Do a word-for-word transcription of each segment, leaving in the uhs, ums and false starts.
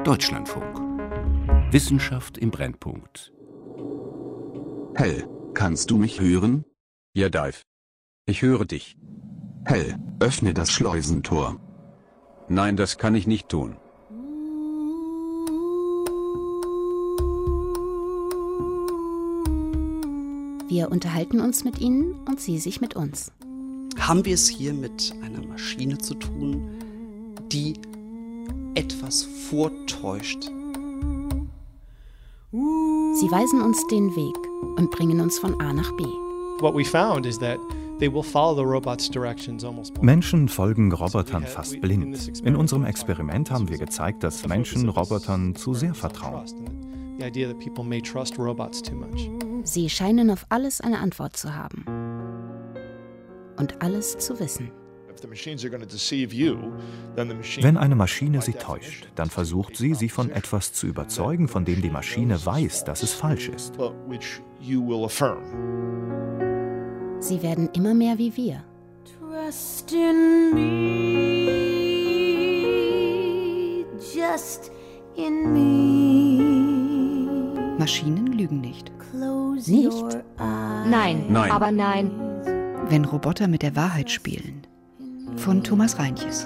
Deutschlandfunk. Wissenschaft im Brennpunkt. Hell, kannst du mich hören? Ja, Dive. Ich höre dich. Hell, öffne das Schleusentor. Nein, das kann ich nicht tun. Wir unterhalten uns mit Ihnen und Sie sich mit uns. Haben wir es hier mit einer Maschine zu tun, die etwas vortäuscht? Sie weisen uns den Weg und bringen uns von A nach B. What we found is that they will follow the robot's directions almost blindly. Menschen folgen Robotern fast blind. In unserem Experiment haben wir gezeigt, dass Menschen Robotern zu sehr vertrauen. The idea that people may trust robots too much. Sie scheinen auf alles eine Antwort zu haben und alles zu wissen. Wenn eine Maschine sie täuscht, dann versucht sie, sie von etwas zu überzeugen, von dem die Maschine weiß, dass es falsch ist. Sie werden immer mehr wie wir. Trust in me, just in me. Maschinen lügen nicht. Nicht? Nein, Nein. aber nein. Wenn Roboter mit der Wahrheit spielen. Von Thomas Reintjes.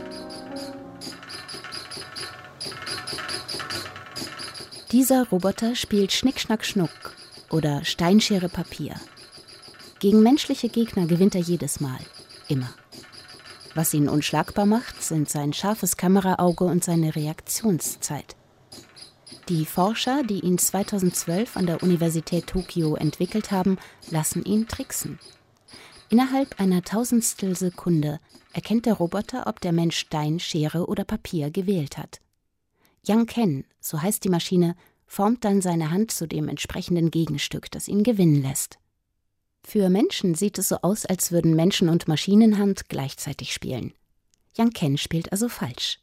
Dieser Roboter spielt Schnick, Schnack, Schnuck oder Steinschere, Papier. Gegen menschliche Gegner gewinnt er jedes Mal. Immer. Was ihn unschlagbar macht, sind sein scharfes Kameraauge und seine Reaktionszeit. Die Forscher, die ihn zweitausendzwölf an der Universität Tokio entwickelt haben, lassen ihn tricksen. Innerhalb einer Tausendstel Sekunde erkennt der Roboter, ob der Mensch Stein, Schere oder Papier gewählt hat. Yang Ken, so heißt die Maschine, formt dann seine Hand zu dem entsprechenden Gegenstück, das ihn gewinnen lässt. Für Menschen sieht es so aus, als würden Menschen und Maschinenhand gleichzeitig spielen. Yang Ken spielt also falsch.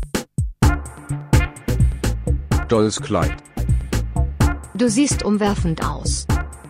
Dolls Kleid. Du siehst umwerfend aus.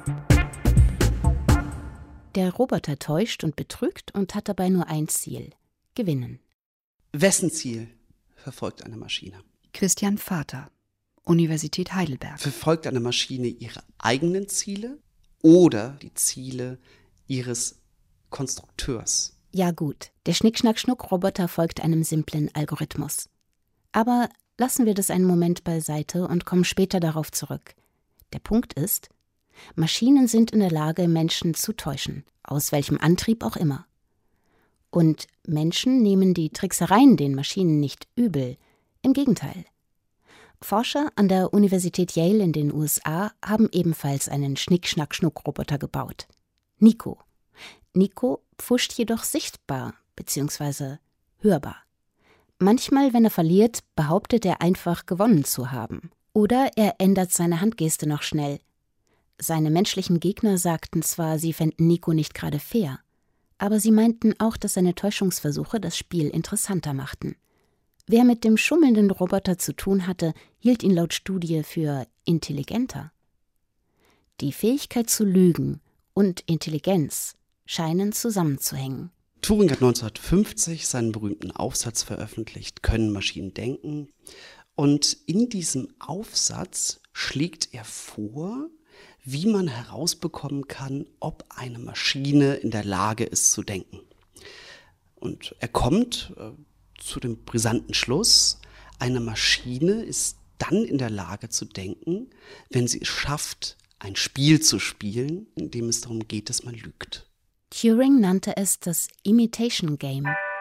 Der Roboter täuscht und betrügt und hat dabei nur ein Ziel: gewinnen. Wessen Ziel verfolgt eine Maschine? Christian Vater, Universität Heidelberg. Verfolgt eine Maschine ihre eigenen Ziele oder die Ziele ihres Konstrukteurs? Ja gut, der Schnick-Schnack-Schnuck-Roboter folgt einem simplen Algorithmus. Aber lassen wir das einen Moment beiseite und kommen später darauf zurück. Der Punkt ist, Maschinen sind in der Lage, Menschen zu täuschen, aus welchem Antrieb auch immer. Und Menschen nehmen die Tricksereien den Maschinen nicht übel, im Gegenteil. Forscher an der Universität Yale in den U S A haben ebenfalls einen Schnick-Schnack-Schnuck-Roboter gebaut. Nico. Nico pfuscht jedoch sichtbar bzw. hörbar. Manchmal, wenn er verliert, behauptet er einfach gewonnen zu haben. Oder er ändert seine Handgeste noch schnell. Seine menschlichen Gegner sagten zwar, sie fänden Nico nicht gerade fair, aber sie meinten auch, dass seine Täuschungsversuche das Spiel interessanter machten. Wer mit dem schummelnden Roboter zu tun hatte, hielt ihn laut Studie für intelligenter. Die Fähigkeit zu lügen und Intelligenz scheinen zusammenzuhängen. Turing hat neunzehnhundertfünfzig seinen berühmten Aufsatz veröffentlicht, Können Maschinen denken? Und in diesem Aufsatz schlägt er vor, wie man herausbekommen kann, ob eine Maschine in der Lage ist zu denken. Und er kommt äh, zu dem brisanten Schluss, eine Maschine ist dann in der Lage zu denken, wenn sie es schafft, ein Spiel zu spielen, in dem es darum geht, dass man lügt. Turing nannte es das Imitation Game.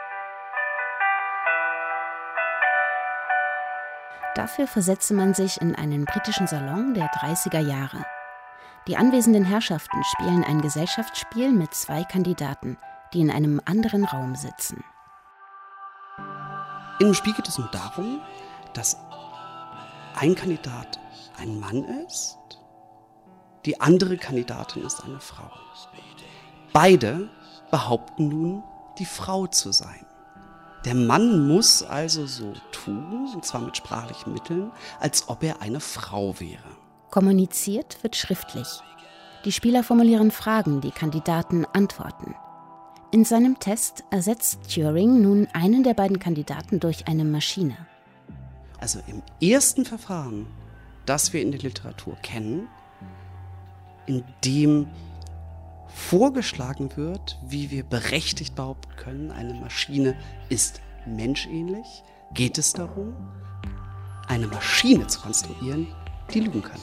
Dafür versetze man sich in einen britischen Salon der dreißiger Jahre. Die anwesenden Herrschaften spielen ein Gesellschaftsspiel mit zwei Kandidaten, die in einem anderen Raum sitzen. In dem Spiel geht es nun darum, dass ein Kandidat ein Mann ist, die andere Kandidatin ist eine Frau. Beide behaupten nun, die Frau zu sein. Der Mann muss also so tun, und zwar mit sprachlichen Mitteln, als ob er eine Frau wäre. Kommuniziert wird schriftlich. Die Spieler formulieren Fragen, die Kandidaten antworten. In seinem Test ersetzt Turing nun einen der beiden Kandidaten durch eine Maschine. Also im ersten Verfahren, das wir in der Literatur kennen, in dem vorgeschlagen wird, wie wir berechtigt behaupten können, eine Maschine ist menschähnlich, geht es darum, eine Maschine zu konstruieren, die lügen kann.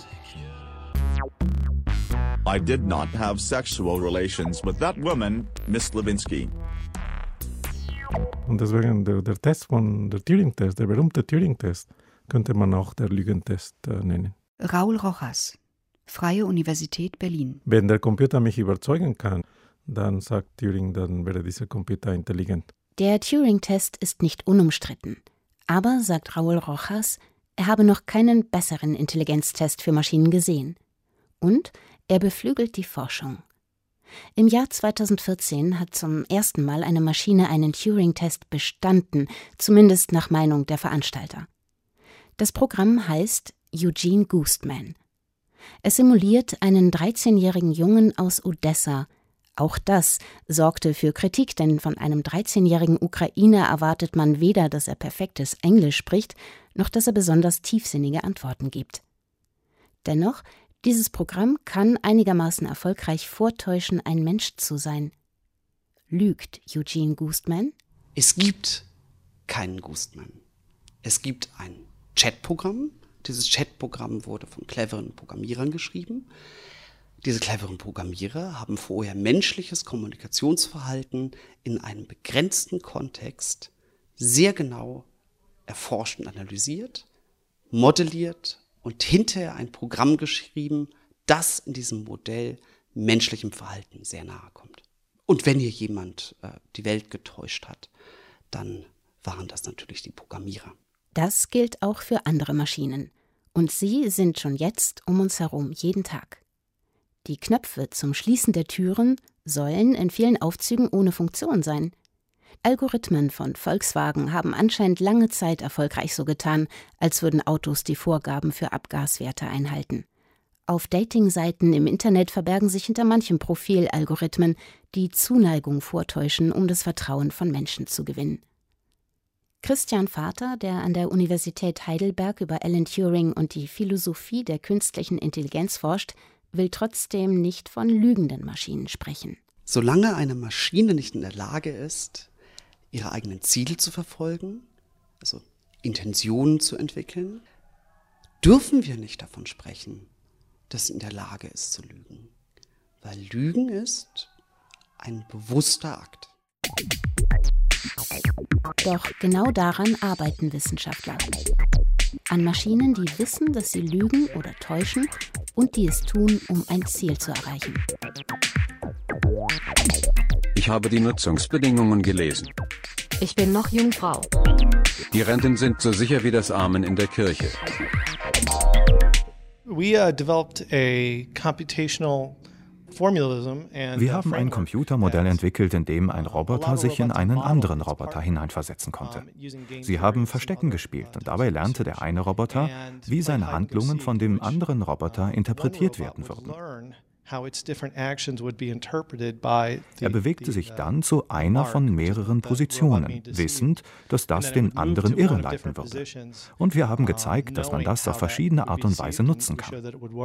I did not have sexual relations with that woman, Miss Lewinsky. Und deswegen der, der Test von der Turing-Test, der berühmte Turing-Test, könnte man auch der Lügentest äh, nennen. Raúl Rojas, Freie Universität Berlin. Wenn der Computer mich überzeugen kann, dann sagt Turing, dann wäre dieser Computer intelligent. Der Turing-Test ist nicht unumstritten. Aber, sagt Raúl Rojas, er habe noch keinen besseren Intelligenztest für Maschinen gesehen. Und er beflügelt die Forschung. Im Jahr zweitausendvierzehn hat zum ersten Mal eine Maschine einen Turing-Test bestanden, zumindest nach Meinung der Veranstalter. Das Programm heißt Eugene Goostman. Es simuliert einen dreizehnjährigen Jungen aus Odessa. Auch das sorgte für Kritik, denn von einem dreizehnjährigen Ukrainer erwartet man weder, dass er perfektes Englisch spricht, noch dass er besonders tiefsinnige Antworten gibt. Dennoch, dieses Programm kann einigermaßen erfolgreich vortäuschen, ein Mensch zu sein. Lügt Eugene Goostman? Es gibt keinen Goostman. Es gibt ein Chatprogramm. Dieses Chatprogramm wurde von cleveren Programmierern geschrieben. Diese cleveren Programmierer haben vorher menschliches Kommunikationsverhalten in einem begrenzten Kontext sehr genau erforscht und analysiert, modelliert und hinterher ein Programm geschrieben, das in diesem Modell menschlichem Verhalten sehr nahe kommt. Und wenn hier jemand äh, die Welt getäuscht hat, dann waren das natürlich die Programmierer. Das gilt auch für andere Maschinen. Und sie sind schon jetzt um uns herum jeden Tag. Die Knöpfe zum Schließen der Türen sollen in vielen Aufzügen ohne Funktion sein. Algorithmen von Volkswagen haben anscheinend lange Zeit erfolgreich so getan, als würden Autos die Vorgaben für Abgaswerte einhalten. Auf Dating-Seiten im Internet verbergen sich hinter manchem Profil Algorithmen, die Zuneigung vortäuschen, um das Vertrauen von Menschen zu gewinnen. Christian Vater, der an der Universität Heidelberg über Alan Turing und die Philosophie der künstlichen Intelligenz forscht, will trotzdem nicht von lügenden Maschinen sprechen. Solange eine Maschine nicht in der Lage ist, ihre eigenen Ziele zu verfolgen, also Intentionen zu entwickeln, dürfen wir nicht davon sprechen, dass sie in der Lage ist zu lügen. Weil Lügen ist ein bewusster Akt. Doch genau daran arbeiten Wissenschaftler. An Maschinen, die wissen, dass sie lügen oder täuschen und die es tun, um ein Ziel zu erreichen. Ich habe die Nutzungsbedingungen gelesen. Ich bin noch Jungfrau. Die Renten sind so sicher wie das Amen in der Kirche. We uh, developed a computational Wir haben ein Computermodell entwickelt, in dem ein Roboter sich in einen anderen Roboter hineinversetzen konnte. Sie haben Verstecken gespielt und dabei lernte der eine Roboter, wie seine Handlungen von dem anderen Roboter interpretiert werden würden. Er bewegte sich dann zu einer von mehreren Positionen, wissend, dass das den anderen irreleiten würde. Und wir haben gezeigt, dass man das auf verschiedene Art und Weise nutzen kann.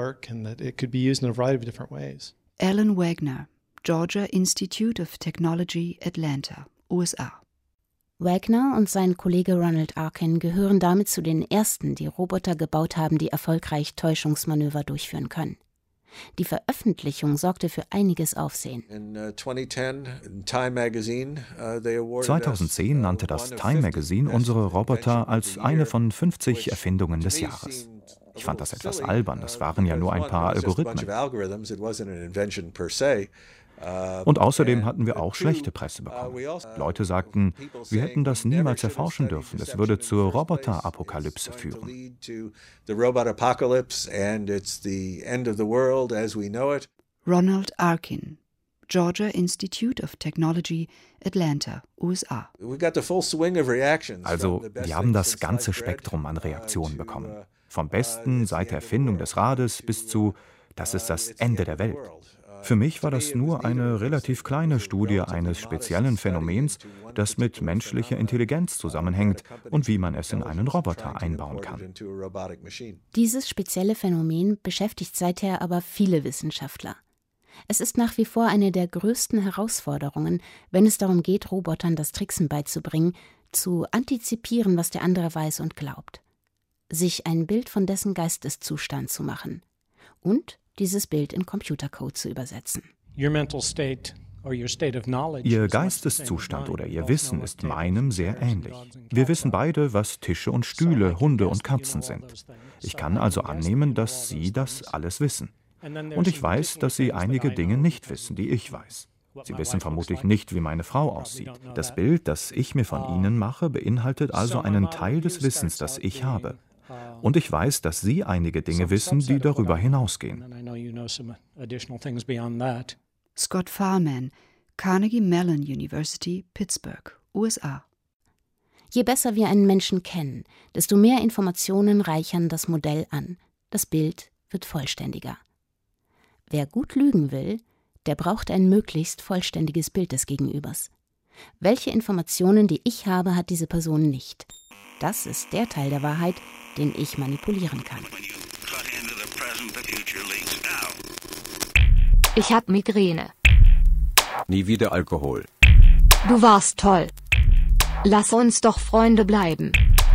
Alan Wagner, Georgia Institute of Technology, Atlanta, U S A. Wagner und sein Kollege Ronald Arkin gehören damit zu den ersten, die Roboter gebaut haben, die erfolgreich Täuschungsmanöver durchführen können. Die Veröffentlichung sorgte für einiges Aufsehen. zweitausendzehn nannte das Time Magazine unsere Roboter als eine von fünfzig Erfindungen des Jahres. Ich fand das etwas albern, das waren ja nur ein paar Algorithmen. Und außerdem hatten wir auch schlechte Presse bekommen. Leute sagten, wir hätten das niemals erforschen dürfen, es würde zur Roboterapokalypse führen. Ronald Arkin, Georgia Institute of Technology, Atlanta, U S A. Also, wir haben das ganze Spektrum an Reaktionen bekommen. Vom Besten seit der Erfindung des Rades bis zu, das ist das Ende der Welt. Für mich war das nur eine relativ kleine Studie eines speziellen Phänomens, das mit menschlicher Intelligenz zusammenhängt und wie man es in einen Roboter einbauen kann. Dieses spezielle Phänomen beschäftigt seither aber viele Wissenschaftler. Es ist nach wie vor eine der größten Herausforderungen, wenn es darum geht, Robotern das Tricksen beizubringen, zu antizipieren, was der andere weiß und glaubt, sich ein Bild von dessen Geisteszustand zu machen und dieses Bild in Computercode zu übersetzen. Ihr Geisteszustand oder Ihr Wissen ist meinem sehr ähnlich. Wir wissen beide, was Tische und Stühle, Hunde und Katzen sind. Ich kann also annehmen, dass Sie das alles wissen. Und ich weiß, dass Sie einige Dinge nicht wissen, die ich weiß. Sie wissen vermutlich nicht, wie meine Frau aussieht. Das Bild, das ich mir von Ihnen mache, beinhaltet also einen Teil des Wissens, das ich habe. Und ich weiß, dass Sie einige Dinge wissen, die darüber hinausgehen. Scott Farman, Carnegie Mellon University, Pittsburgh, U S A. Je besser wir einen Menschen kennen, desto mehr Informationen reichern das Modell an. Das Bild wird vollständiger. Wer gut lügen will, der braucht ein möglichst vollständiges Bild des Gegenübers. Welche Informationen, die ich habe, hat diese Person nicht? Das ist der Teil der Wahrheit, den ich manipulieren kann. Ich hab Migräne. Nie wieder Alkohol. Du warst toll. Lass uns doch Freunde bleiben.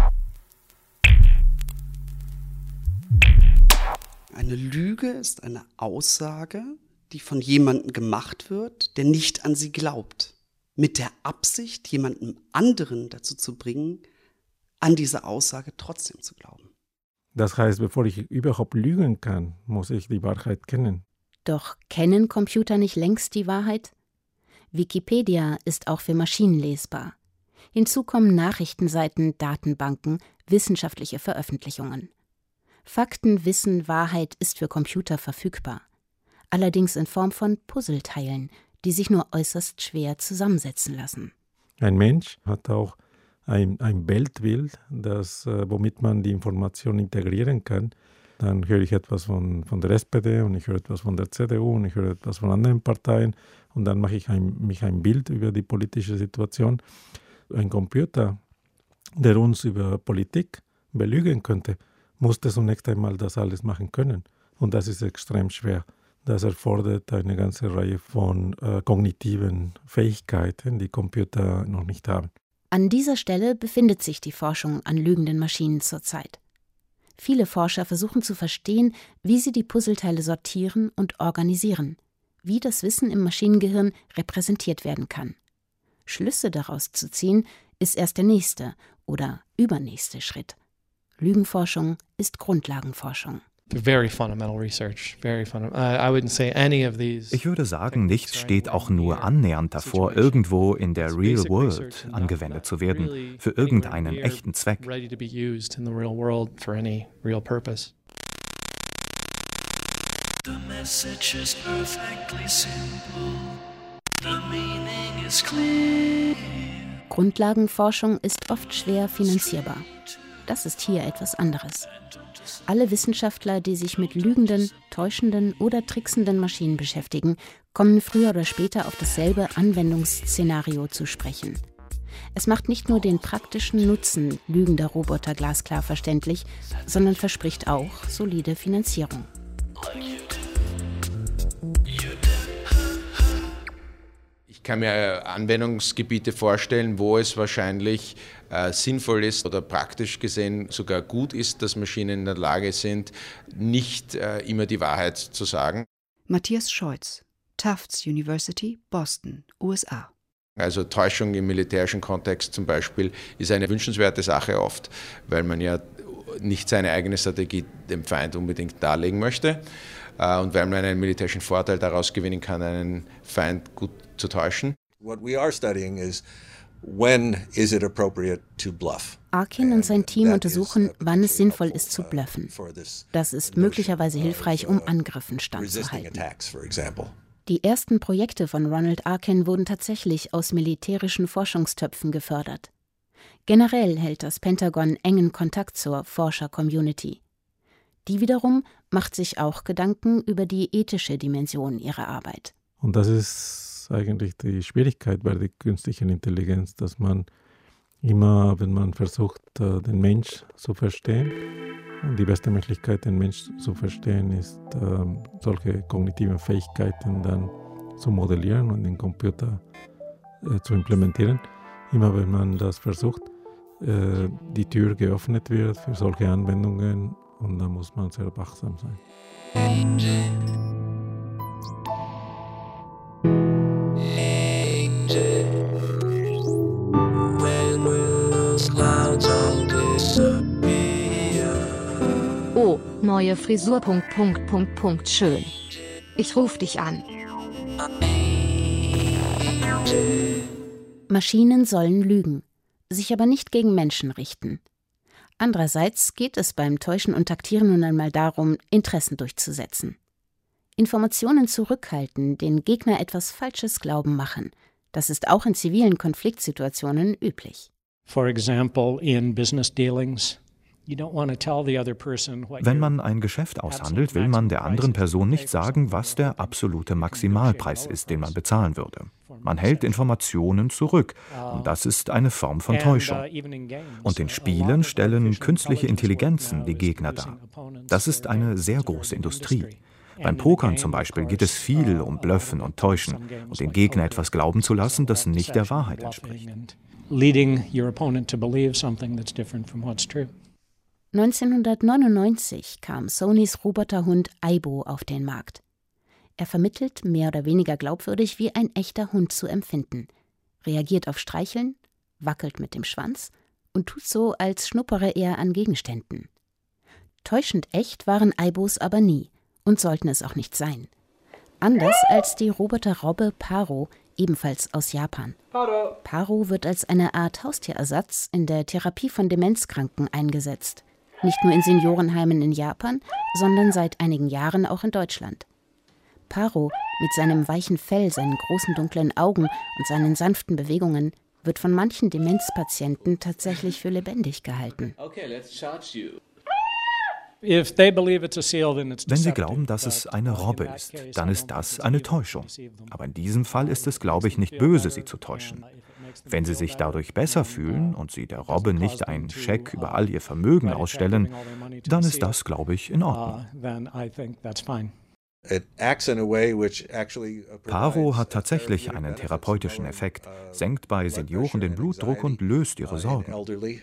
Eine Lüge ist eine Aussage, die von jemandem gemacht wird, der nicht an sie glaubt. Mit der Absicht, jemandem anderen dazu zu bringen, an diese Aussage trotzdem zu glauben. Das heißt, bevor ich überhaupt lügen kann, muss ich die Wahrheit kennen. Doch kennen Computer nicht längst die Wahrheit? Wikipedia ist auch für Maschinen lesbar. Hinzu kommen Nachrichtenseiten, Datenbanken, wissenschaftliche Veröffentlichungen. Fakten, Wissen, Wahrheit ist für Computer verfügbar. Allerdings in Form von Puzzleteilen, die sich nur äußerst schwer zusammensetzen lassen. Ein Mensch hat auch ein, ein Weltbild, das, äh, womit man die Information integrieren kann. Dann höre ich etwas von, von der S P D und ich höre etwas von der C D U und ich höre etwas von anderen Parteien und dann mache ich ein, mich ein Bild über die politische Situation. Ein Computer, der uns über Politik belügen könnte, musste zunächst einmal das alles machen können. Und das ist extrem schwer. Das erfordert eine ganze Reihe von äh, kognitiven Fähigkeiten, die Computer noch nicht haben. An dieser Stelle befindet sich die Forschung an lügenden Maschinen zurzeit. Viele Forscher versuchen zu verstehen, wie sie die Puzzleteile sortieren und organisieren, wie das Wissen im Maschinengehirn repräsentiert werden kann. Schlüsse daraus zu ziehen, ist erst der nächste oder übernächste Schritt. Lügenforschung ist Grundlagenforschung. Ich würde sagen, nichts steht auch nur annähernd davor, irgendwo in der Real World angewendet zu werden, für irgendeinen echten Zweck. Grundlagenforschung ist oft schwer finanzierbar. Das ist hier etwas anderes. Alle Wissenschaftler, die sich mit lügenden, täuschenden oder tricksenden Maschinen beschäftigen, kommen früher oder später auf dasselbe Anwendungsszenario zu sprechen. Es macht nicht nur den praktischen Nutzen lügender Roboter glasklar verständlich, sondern verspricht auch solide Finanzierung. Ich kann mir Anwendungsgebiete vorstellen, wo es wahrscheinlich äh, sinnvoll ist oder praktisch gesehen sogar gut ist, dass Maschinen in der Lage sind, nicht äh, immer die Wahrheit zu sagen. Matthias Scheutz, Tufts University, Boston, U S A. Also Täuschung im militärischen Kontext zum Beispiel ist eine wünschenswerte Sache oft, weil man ja nicht seine eigene Strategie dem Feind unbedingt darlegen möchte äh, und weil man einen militärischen Vorteil daraus gewinnen kann, einen Feind gut zu täuschen. What we are studying is when is it appropriate to bluff. Arkin und sein Team untersuchen, wann es sinnvoll ist zu bluffen. Das ist möglicherweise hilfreich, um Angriffen standzuhalten. Die ersten Projekte von Ronald Arkin wurden tatsächlich aus militärischen Forschungstöpfen gefördert. Generell hält das Pentagon engen Kontakt zur Forscher-Community. Die wiederum macht sich auch Gedanken über die ethische Dimension ihrer Arbeit. Und das ist eigentlich die Schwierigkeit bei der künstlichen Intelligenz, dass man immer, wenn man versucht, den Mensch zu verstehen, und die beste Möglichkeit, den Mensch zu verstehen, ist, solche kognitiven Fähigkeiten dann zu modellieren und den Computer äh, zu implementieren. Immer wenn man das versucht, äh, die Tür geöffnet wird für solche Anwendungen und da muss man sehr wachsam sein. Oh, neue Frisur, Punkt, Punkt, Punkt, Punkt, schön. Ich ruf dich an. Maschinen sollen lügen, sich aber nicht gegen Menschen richten. Andererseits geht es beim Täuschen und Taktieren nun einmal darum, Interessen durchzusetzen. Informationen zurückhalten, den Gegner etwas Falsches glauben machen. Das ist auch in zivilen Konfliktsituationen üblich. For example, in business dealings. Wenn man ein Geschäft aushandelt, will man der anderen Person nicht sagen, was der absolute Maximalpreis ist, den man bezahlen würde. Man hält Informationen zurück und das ist eine Form von Täuschung. Und in Spielen stellen künstliche Intelligenzen die Gegner dar. Das ist eine sehr große Industrie. Beim Pokern zum Beispiel geht es viel um Bluffen und Täuschen und den Gegner etwas glauben zu lassen, das nicht der Wahrheit entspricht. neunzehnhundertneunundneunzig kam Sonys Roboterhund Aibo auf den Markt. Er vermittelt mehr oder weniger glaubwürdig, wie ein echter Hund zu empfinden, reagiert auf Streicheln, wackelt mit dem Schwanz und tut so, als schnuppere er an Gegenständen. Täuschend echt waren Aibos aber nie und sollten es auch nicht sein. Anders als die Roboterrobbe Paro, ebenfalls aus Japan. Paro wird als eine Art Haustierersatz in der Therapie von Demenzkranken eingesetzt. Nicht nur in Seniorenheimen in Japan, sondern seit einigen Jahren auch in Deutschland. Paro, mit seinem weichen Fell, seinen großen dunklen Augen und seinen sanften Bewegungen, wird von manchen Demenzpatienten tatsächlich für lebendig gehalten. Wenn Sie glauben, dass es eine Robbe ist, dann ist das eine Täuschung. Aber in diesem Fall ist es, glaube ich, nicht böse, Sie zu täuschen. Wenn Sie sich dadurch besser fühlen und Sie der Robbe nicht einen Scheck über all ihr Vermögen ausstellen, dann ist das, glaube ich, in Ordnung. Paro hat tatsächlich einen therapeutischen Effekt, senkt bei Senioren den Blutdruck und löst ihre Sorgen.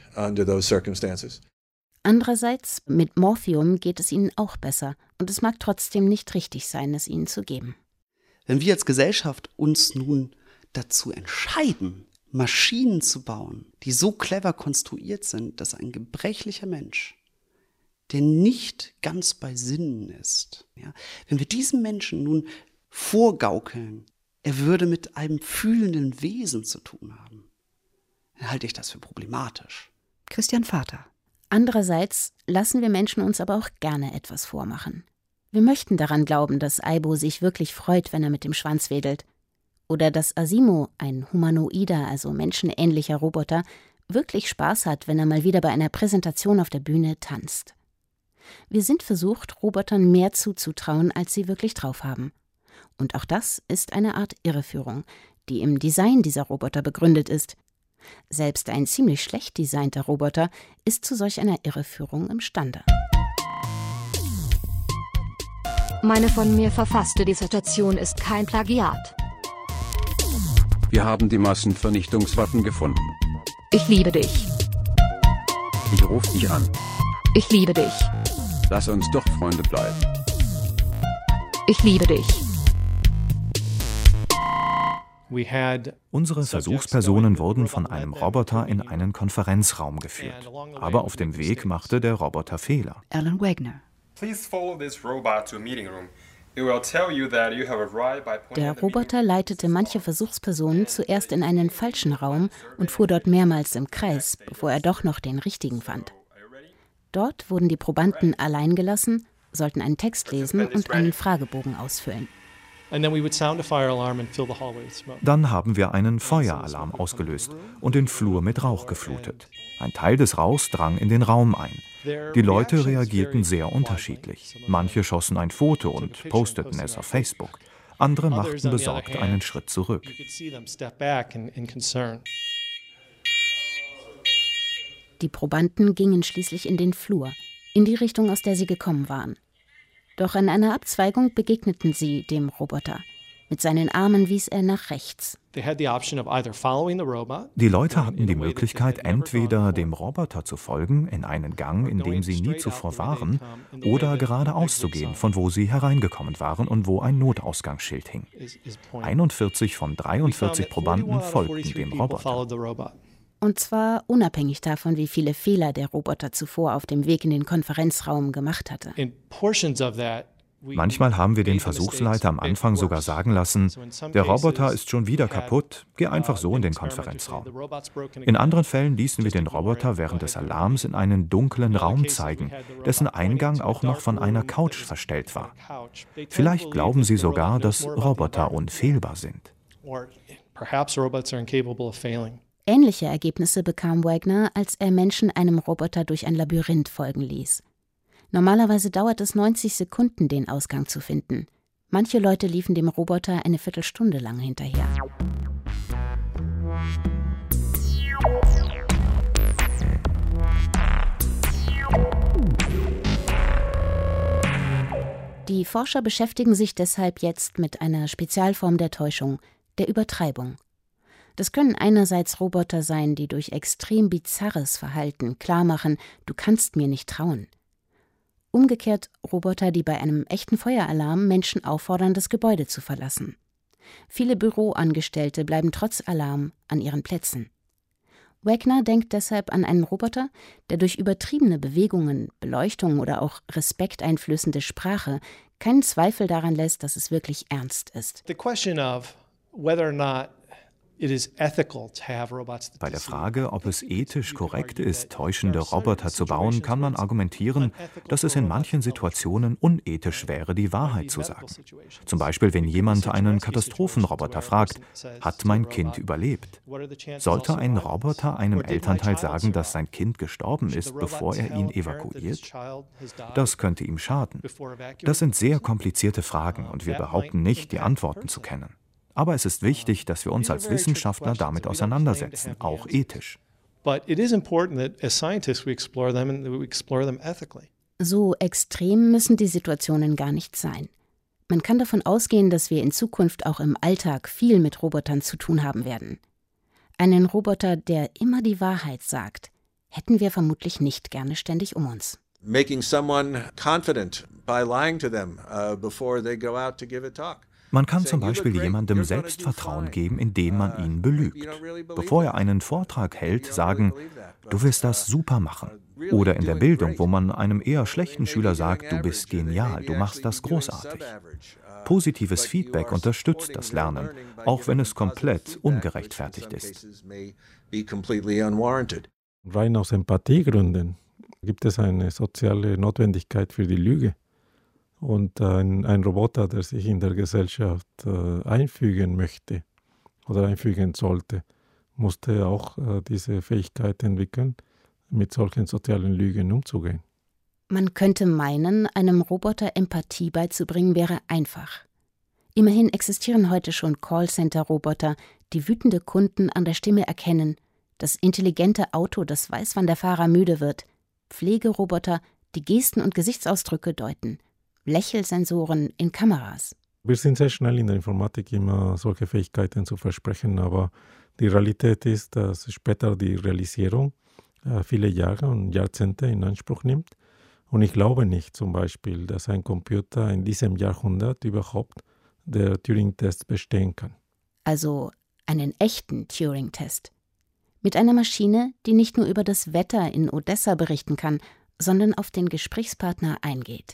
Andererseits, mit Morphium geht es ihnen auch besser und es mag trotzdem nicht richtig sein, es ihnen zu geben. Wenn wir als Gesellschaft uns nun dazu entscheiden, Maschinen zu bauen, die so clever konstruiert sind, dass ein gebrechlicher Mensch, der nicht ganz bei Sinnen ist, ja, wenn wir diesem Menschen nun vorgaukeln, er würde mit einem fühlenden Wesen zu tun haben, dann halte ich das für problematisch. Christian Vater. Andererseits lassen wir Menschen uns aber auch gerne etwas vormachen. Wir möchten daran glauben, dass Aibo sich wirklich freut, wenn er mit dem Schwanz wedelt. Oder dass Asimo, ein humanoider, also menschenähnlicher Roboter, wirklich Spaß hat, wenn er mal wieder bei einer Präsentation auf der Bühne tanzt. Wir sind versucht, Robotern mehr zuzutrauen, als sie wirklich drauf haben. Und auch das ist eine Art Irreführung, die im Design dieser Roboter begründet ist. Selbst ein ziemlich schlecht designter Roboter ist zu solch einer Irreführung imstande. Meine von mir verfasste Dissertation ist kein Plagiat. Wir haben die Massenvernichtungswaffen gefunden. Ich liebe dich. Ich rufe dich an. Ich liebe dich. Lass uns doch Freunde bleiben. Ich liebe dich. Unsere Versuchspersonen wurden von einem Roboter in einen Konferenzraum geführt. Aber auf dem Weg machte der Roboter Fehler. Alan Wagner. Der Roboter leitete manche Versuchspersonen zuerst in einen falschen Raum und fuhr dort mehrmals im Kreis, bevor er doch noch den richtigen fand. Dort wurden die Probanden allein gelassen, sollten einen Text lesen und einen Fragebogen ausfüllen. Dann haben wir einen Feueralarm ausgelöst und den Flur mit Rauch geflutet. Ein Teil des Rauchs drang in den Raum ein. Die Leute reagierten sehr unterschiedlich. Manche schossen ein Foto und posteten es auf Facebook. Andere machten besorgt einen Schritt zurück. Die Probanden gingen schließlich in den Flur, in die Richtung, aus der sie gekommen waren. Doch an einer Abzweigung begegneten sie dem Roboter. Mit seinen Armen wies er nach rechts. Die Leute hatten die Möglichkeit, entweder dem Roboter zu folgen, in einen Gang, in dem sie nie zuvor waren, oder geradeaus zu gehen, von wo sie hereingekommen waren und wo ein Notausgangsschild hing. einundvierzig von dreiundvierzig Probanden folgten dem Roboter. Und zwar unabhängig davon, wie viele Fehler der Roboter zuvor auf dem Weg in den Konferenzraum gemacht hatte. Manchmal haben wir den Versuchsleiter am Anfang sogar sagen lassen, der Roboter ist schon wieder kaputt, geh einfach so in den Konferenzraum. In anderen Fällen ließen wir den Roboter während des Alarms in einen dunklen Raum zeigen, dessen Eingang auch noch von einer Couch verstellt war. Vielleicht glauben sie sogar, dass Roboter unfehlbar sind. Ähnliche Ergebnisse bekam Wagner, als er Menschen einem Roboter durch ein Labyrinth folgen ließ. Normalerweise dauert es neunzig Sekunden, den Ausgang zu finden. Manche Leute liefen dem Roboter eine Viertelstunde lang hinterher. Die Forscher beschäftigen sich deshalb jetzt mit einer Spezialform der Täuschung, der Übertreibung. Das können einerseits Roboter sein, die durch extrem bizarres Verhalten klarmachen, du kannst mir nicht trauen. Umgekehrt Roboter, die bei einem echten Feueralarm Menschen auffordern, das Gebäude zu verlassen. Viele Büroangestellte bleiben trotz Alarm an ihren Plätzen. Wagner denkt deshalb an einen Roboter, der durch übertriebene Bewegungen, Beleuchtung oder auch respekteinflößende Sprache keinen Zweifel daran lässt, dass es wirklich ernst ist. The question of whether or not Bei der Frage, ob es ethisch korrekt ist, täuschende Roboter zu bauen, kann man argumentieren, dass es in manchen Situationen unethisch wäre, die Wahrheit zu sagen. Zum Beispiel, wenn jemand einen Katastrophenroboter fragt, hat mein Kind überlebt? Sollte ein Roboter einem Elternteil sagen, dass sein Kind gestorben ist, bevor er ihn evakuiert? Das könnte ihm schaden. Das sind sehr komplizierte Fragen und wir behaupten nicht, die Antworten zu kennen. Aber es ist wichtig, dass wir uns als Wissenschaftler damit auseinandersetzen, auch ethisch. So extrem müssen die Situationen gar nicht sein. Man kann davon ausgehen, dass wir in Zukunft auch im Alltag viel mit Robotern zu tun haben werden. Einen Roboter, der immer die Wahrheit sagt, hätten wir vermutlich nicht gerne ständig um uns. Making someone confident by lying to them uh, before they go out to give a talk. Man kann zum Beispiel jemandem Selbstvertrauen geben, indem man ihn belügt. Bevor er einen Vortrag hält, sagen, du wirst das super machen. Oder in der Bildung, wo man einem eher schlechten Schüler sagt, du bist genial, du machst das großartig. Positives Feedback unterstützt das Lernen, auch wenn es komplett ungerechtfertigt ist. Rein aus Empathiegründen gibt es eine soziale Notwendigkeit für die Lüge. Und ein, ein Roboter, der sich in der Gesellschaft äh, einfügen möchte oder einfügen sollte, musste auch äh, diese Fähigkeit entwickeln, mit solchen sozialen Lügen umzugehen. Man könnte meinen, einem Roboter Empathie beizubringen wäre einfach. Immerhin existieren heute schon Callcenter-Roboter, die wütende Kunden an der Stimme erkennen, das intelligente Auto, das weiß, wann der Fahrer müde wird, Pflegeroboter, die Gesten und Gesichtsausdrücke deuten, Lächelsensoren in Kameras. Wir sind sehr schnell in der Informatik, immer solche Fähigkeiten zu versprechen, aber die Realität ist, dass später die Realisierung äh, viele Jahre und Jahrzehnte in Anspruch nimmt. Und ich glaube nicht zum Beispiel, dass ein Computer in diesem Jahrhundert überhaupt der Turing-Test bestehen kann. Also einen echten Turing-Test. Mit einer Maschine, die nicht nur über das Wetter in Odessa berichten kann, sondern auf den Gesprächspartner eingeht.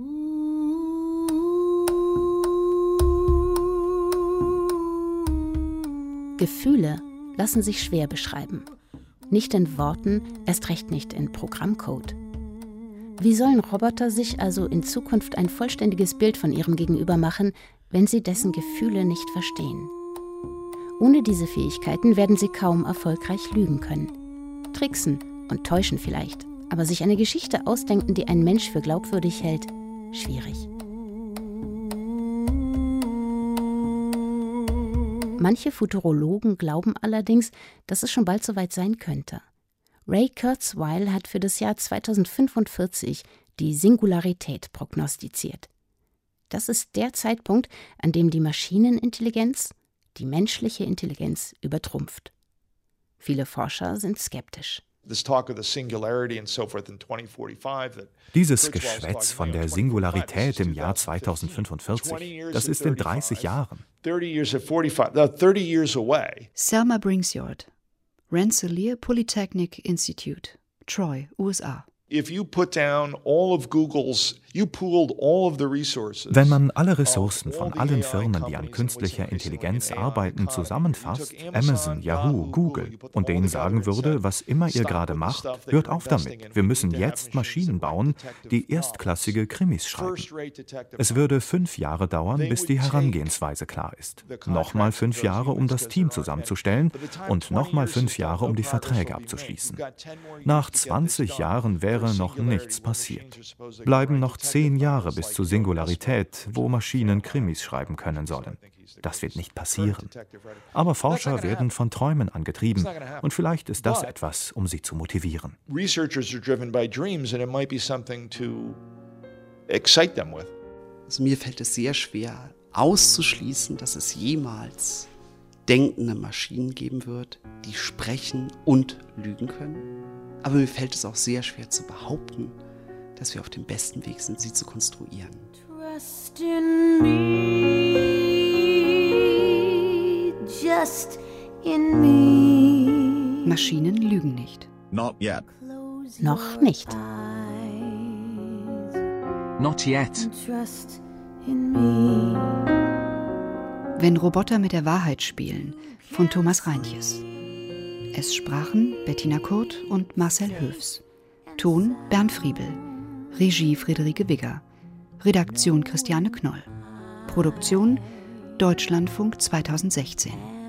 Gefühle lassen sich schwer beschreiben. Nicht in Worten, erst recht nicht in Programmcode. Wie sollen Roboter sich also in Zukunft ein vollständiges Bild von ihrem Gegenüber machen, wenn sie dessen Gefühle nicht verstehen. Ohne diese Fähigkeiten werden sie kaum erfolgreich lügen können. Tricksen und täuschen vielleicht, aber sich eine Geschichte ausdenken, die ein Mensch für glaubwürdig hält, schwierig. Manche Futurologen glauben allerdings, dass es schon bald soweit sein könnte. Ray Kurzweil hat für das Jahr zweitausendfünfundvierzig die Singularität prognostiziert. Das ist der Zeitpunkt, an dem die Maschinenintelligenz die menschliche Intelligenz übertrumpft. Viele Forscher sind skeptisch. Dieses Geschwätz von der Singularität im Jahr zweitausendfünfundvierzig, das ist in dreißig Jahren. Selma Bringsjord, Rensselaer Polytechnic Institute, Troy, U S A. Wenn man alle Ressourcen von allen Firmen, die an künstlicher Intelligenz arbeiten, zusammenfasst, Amazon, Yahoo, Google, und denen sagen würde, was immer ihr gerade macht, hört auf damit. Wir müssen jetzt Maschinen bauen, die erstklassige Krimis schreiben. Es würde fünf Jahre dauern, bis die Herangehensweise klar ist. Nochmal fünf Jahre, um das Team zusammenzustellen und nochmal fünf Jahre, um die Verträge abzuschließen. Nach zwanzig Jahren wäre noch nichts passiert. Bleiben noch zehn Jahre bis zur Singularität, wo Maschinen Krimis schreiben können sollen. Das wird nicht passieren. Aber Forscher werden von Träumen angetrieben und vielleicht ist das etwas, um sie zu motivieren. Also mir fällt es sehr schwer auszuschließen, dass es jemals denkende Maschinen geben wird, die sprechen und lügen können. Aber mir fällt es auch sehr schwer zu behaupten, dass wir auf dem besten Weg sind, sie zu konstruieren. Trust in me, just in me. Maschinen lügen nicht. Not yet. Noch nicht. Not yet. Trust in me. Wenn Roboter mit der Wahrheit spielen, von Thomas Reintjes. Es sprachen Bettina Kurt und Marcel Höfs. Ton Bernd Friebel. Regie Friederike Wigger. Redaktion Christiane Knoll. Produktion Deutschlandfunk zweitausendsechzehn.